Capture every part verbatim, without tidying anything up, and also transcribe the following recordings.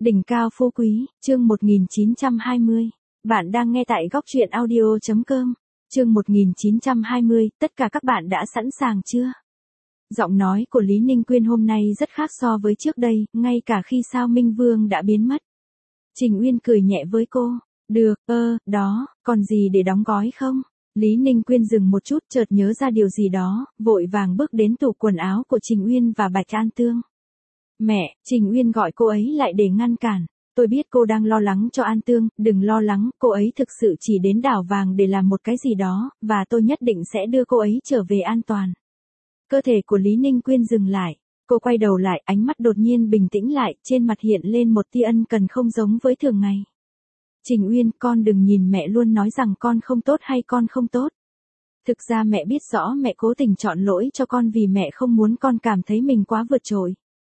Đỉnh cao phú quý, chương một nghìn chín trăm hai mươi. Bạn đang nghe tại góc truyện audio chấm com. Chương một nghìn chín trăm hai mươi, tất cả các bạn đã sẵn sàng chưa? Giọng nói của Lý Ninh Quyên hôm nay rất khác so với trước đây, ngay cả khi Sao Minh Vương đã biến mất. Trình Uyên cười nhẹ với cô. Được, ơ, đó, còn gì để đóng gói không? Lý Ninh Quyên dừng một chút chợt nhớ ra điều gì đó, vội vàng bước đến tủ quần áo của Trình Uyên và Bạch An Tương. Mẹ, Trình Uyên gọi cô ấy lại để ngăn cản. Tôi biết cô đang lo lắng cho An Tương, đừng lo lắng, cô ấy thực sự chỉ đến đảo vàng để làm một cái gì đó, và tôi nhất định sẽ đưa cô ấy trở về an toàn. Cơ thể của Lý Ninh Quyên dừng lại, cô quay đầu lại, ánh mắt đột nhiên bình tĩnh lại, trên mặt hiện lên một tia ân cần không giống với thường ngày. Trình Uyên, con đừng nhìn mẹ luôn nói rằng con không tốt hay con không tốt. Thực ra mẹ biết rõ mẹ cố tình chọn lỗi cho con vì mẹ không muốn con cảm thấy mình quá vượt trội.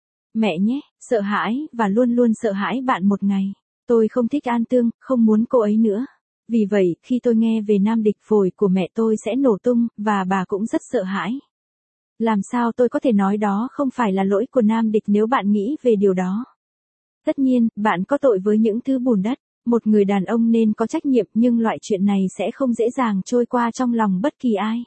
Mẹ nhé, sợ hãi, và luôn luôn sợ hãi bạn một ngày. Tôi không thích An Tương, không muốn cô ấy nữa. Vì vậy, khi tôi nghe về nam địch, phổi của mẹ tôi sẽ nổ tung, và bà cũng rất sợ hãi. Làm sao tôi có thể nói đó không phải là lỗi của nam địch nếu bạn nghĩ về điều đó? Tất nhiên, bạn có tội với những thứ bùn đất. Một người đàn ông nên có trách nhiệm, nhưng loại chuyện này sẽ không dễ dàng trôi qua trong lòng bất kỳ ai.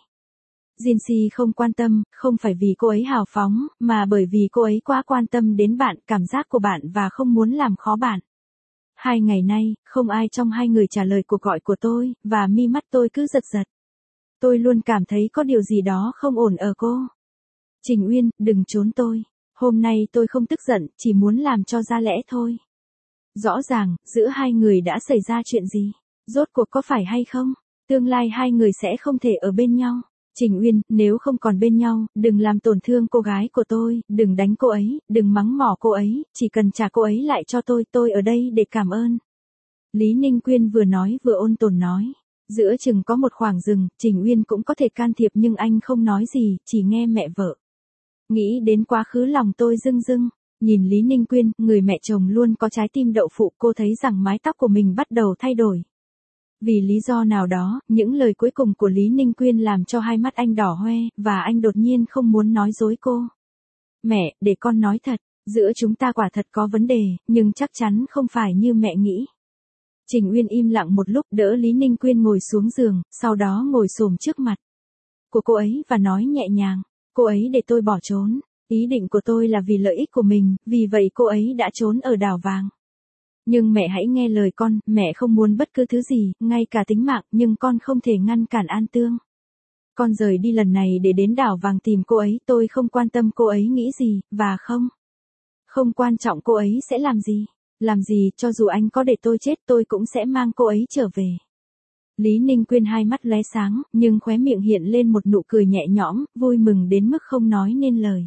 Jinxie không quan tâm, không phải vì cô ấy hào phóng, mà bởi vì cô ấy quá quan tâm đến bạn, cảm giác của bạn và không muốn làm khó bạn. Hai ngày nay, không ai trong hai người trả lời cuộc gọi của tôi, và mi mắt tôi cứ giật giật. Tôi luôn cảm thấy có điều gì đó không ổn ở cô. Trình Uyên, đừng trốn tôi. Hôm nay tôi không tức giận, chỉ muốn làm cho ra lẽ thôi. Rõ ràng, giữa hai người đã xảy ra chuyện gì? Rốt cuộc có phải hay không? Tương lai hai người sẽ không thể ở bên nhau. Trình Uyên, nếu không còn bên nhau, đừng làm tổn thương cô gái của tôi, đừng đánh cô ấy, đừng mắng mỏ cô ấy, chỉ cần trả cô ấy lại cho tôi, tôi ở đây để cảm ơn. Lý Ninh Quyên vừa nói vừa ôn tồn nói. Giữa chừng có một khoảng rừng, Trình Uyên cũng có thể can thiệp nhưng anh không nói gì, chỉ nghe mẹ vợ. Nghĩ đến quá khứ lòng tôi rưng rưng. Nhìn Lý Ninh Quyên, người mẹ chồng luôn có trái tim đậu phụ, cô thấy rằng mái tóc của mình bắt đầu thay đổi. Vì lý do nào đó, những lời cuối cùng của Lý Ninh Quyên làm cho hai mắt anh đỏ hoe, và anh đột nhiên không muốn nói dối cô. Mẹ, để con nói thật, giữa chúng ta quả thật có vấn đề, nhưng chắc chắn không phải như mẹ nghĩ. Trình Uyên im lặng một lúc, đỡ Lý Ninh Quyên ngồi xuống giường, sau đó ngồi xổm trước mặt của cô ấy và nói nhẹ nhàng, cô ấy để tôi bỏ trốn. Ý định của tôi là vì lợi ích của mình, vì vậy cô ấy đã trốn ở đảo vàng. Nhưng mẹ hãy nghe lời con, mẹ không muốn bất cứ thứ gì, ngay cả tính mạng, nhưng con không thể ngăn cản An Tương. Con rời đi lần này để đến đảo vàng tìm cô ấy, tôi không quan tâm cô ấy nghĩ gì, và không. Không quan trọng cô ấy sẽ làm gì. Làm gì, cho dù anh có để tôi chết tôi cũng sẽ mang cô ấy trở về. Lý Ninh Quyên hai mắt lóe sáng, nhưng khóe miệng hiện lên một nụ cười nhẹ nhõm, vui mừng đến mức không nói nên lời.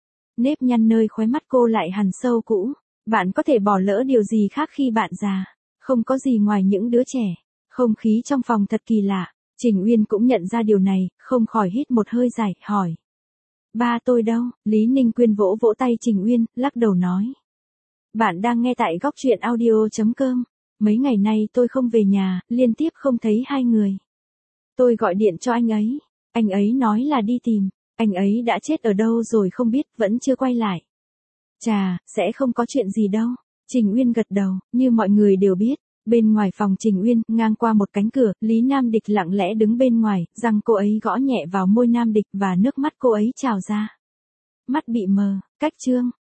Nếp nhăn nơi khóe mắt cô lại hằn sâu cũ. Bạn có thể bỏ lỡ điều gì khác khi bạn già. Không có gì ngoài những đứa trẻ. Không khí trong phòng thật kỳ lạ. Trình Uyên cũng nhận ra điều này, không khỏi hít một hơi dài, hỏi. Ba tôi đâu? Lý Ninh Quyên vỗ vỗ tay Trình Uyên, lắc đầu nói. Bạn đang nghe tại góc truyện audio chấm com. Mấy ngày nay tôi không về nhà, liên tiếp không thấy hai người. Tôi gọi điện cho anh ấy. Anh ấy nói là đi tìm. Anh ấy đã chết ở đâu rồi không biết, vẫn chưa quay lại. Chà, sẽ không có chuyện gì đâu. Trình Uyên gật đầu, như mọi người đều biết. Bên ngoài phòng Trình Uyên, ngang qua một cánh cửa, Lý Nam Địch lặng lẽ đứng bên ngoài, răng cô ấy gõ nhẹ vào môi Nam Địch và nước mắt cô ấy trào ra. Mắt bị mờ, cách chương.